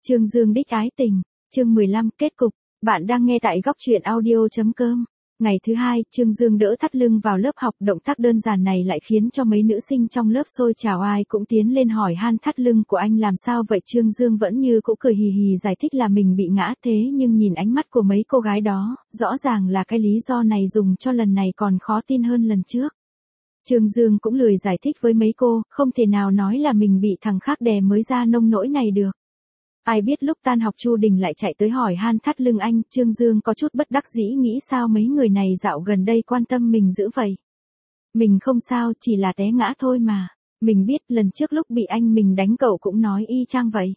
Trương Dương đích ái tình, chương 15, kết cục. Bạn đang nghe tại góc truyện audio.com. Ngày thứ hai, Trương Dương đỡ thắt lưng vào lớp học, động tác đơn giản này lại khiến cho mấy nữ sinh trong lớp xôi trào, ai cũng tiến lên hỏi han thắt lưng của anh làm sao vậy. Trương Dương vẫn như cũ cười hì hì giải thích là mình bị ngã, thế nhưng nhìn ánh mắt của mấy cô gái đó, rõ ràng là cái lý do này dùng cho lần này còn khó tin hơn lần trước. Trương Dương cũng lười giải thích với mấy cô, không thể nào nói là mình bị thằng khác đè mới ra nông nỗi này được. Ai biết lúc tan học Chu Đình lại chạy tới hỏi han thắt lưng anh, Trương Dương có chút bất đắc dĩ nghĩ sao mấy người này dạo gần đây quan tâm mình dữ vậy. Mình không sao, chỉ là té ngã thôi mà. Mình biết lần trước lúc bị anh mình đánh cậu cũng nói y chang vậy.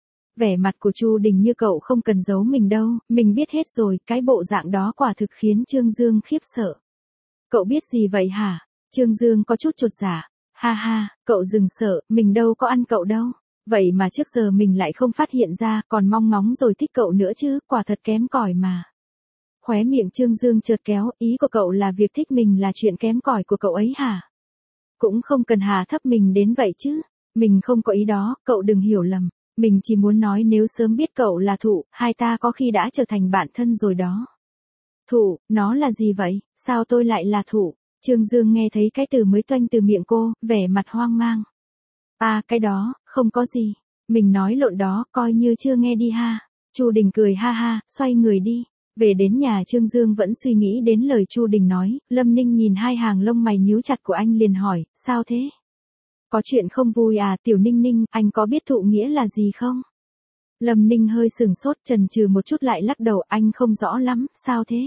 Vẻ mặt của Chu Đình như cậu không cần giấu mình đâu, mình biết hết rồi, cái bộ dạng đó quả thực khiến Trương Dương khiếp sợ. Cậu biết gì vậy hả? Trương Dương có chút chột dạ. Ha ha, cậu đừng sợ, mình đâu có ăn cậu đâu. Vậy mà trước giờ mình lại không phát hiện ra, còn mong ngóng rồi thích cậu nữa chứ, quả thật kém cỏi mà. Khóe miệng Trương Dương chợt kéo, ý của cậu là việc thích mình là chuyện kém cỏi của cậu ấy hả? Cũng không cần hạ thấp mình đến vậy chứ. Mình không có ý đó, cậu đừng hiểu lầm. Mình chỉ muốn nói nếu sớm biết cậu là Thụ, hai ta có khi đã trở thành bạn thân rồi đó. Thụ, nó là gì vậy? Sao tôi lại là Thụ? Trương Dương nghe thấy cái từ mới toanh từ miệng cô, vẻ mặt hoang mang. À, cái đó, không có gì. Mình nói lộn đó, coi như chưa nghe đi ha. Chu Đình cười ha ha, xoay người đi. Về đến nhà Trương Dương vẫn suy nghĩ đến lời Chu Đình nói, Lâm Ninh nhìn hai hàng lông mày nhíu chặt của anh liền hỏi, sao thế? Có chuyện không vui à? Tiểu Ninh Ninh, anh có biết Thụ nghĩa là gì không? Lâm Ninh hơi sừng sốt, chần chừ một chút lại lắc đầu, anh không rõ lắm, sao thế?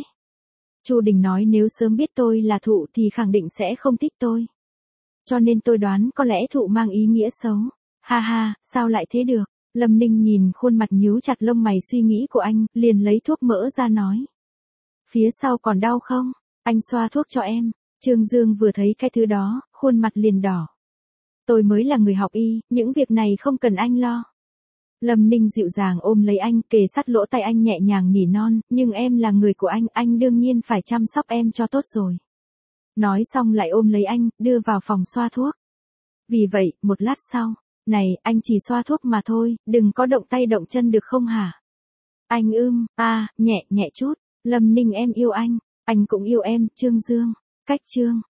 Chu Đình nói nếu sớm biết tôi là Thụ thì khẳng định sẽ không thích tôi. Cho nên tôi đoán có lẽ Thụ mang ý nghĩa xấu. Ha ha, sao lại thế được? Lâm Ninh nhìn khuôn mặt nhíu chặt lông mày suy nghĩ của anh, liền lấy thuốc mỡ ra nói. Phía sau còn đau không? Anh xoa thuốc cho em. Trương Dương vừa thấy cái thứ đó, khuôn mặt liền đỏ. Tôi mới là người học y, những việc này không cần anh lo. Lâm Ninh dịu dàng ôm lấy anh, kề sát lỗ tai anh nhẹ nhàng nỉ non, nhưng em là người của anh đương nhiên phải chăm sóc em cho tốt rồi. Nói xong lại ôm lấy anh, đưa vào phòng xoa thuốc. Vì vậy, một lát sau, này, anh chỉ xoa thuốc mà thôi, đừng có động tay động chân được không hả? Anh nhẹ chút, Lâm Ninh em yêu anh cũng yêu em, Trương Dương, cách chương.